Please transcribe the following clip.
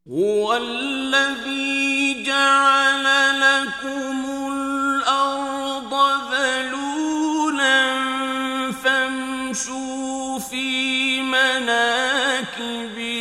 هو الذي جعل لكم الأرض ذلولا فامشوا في مناكبها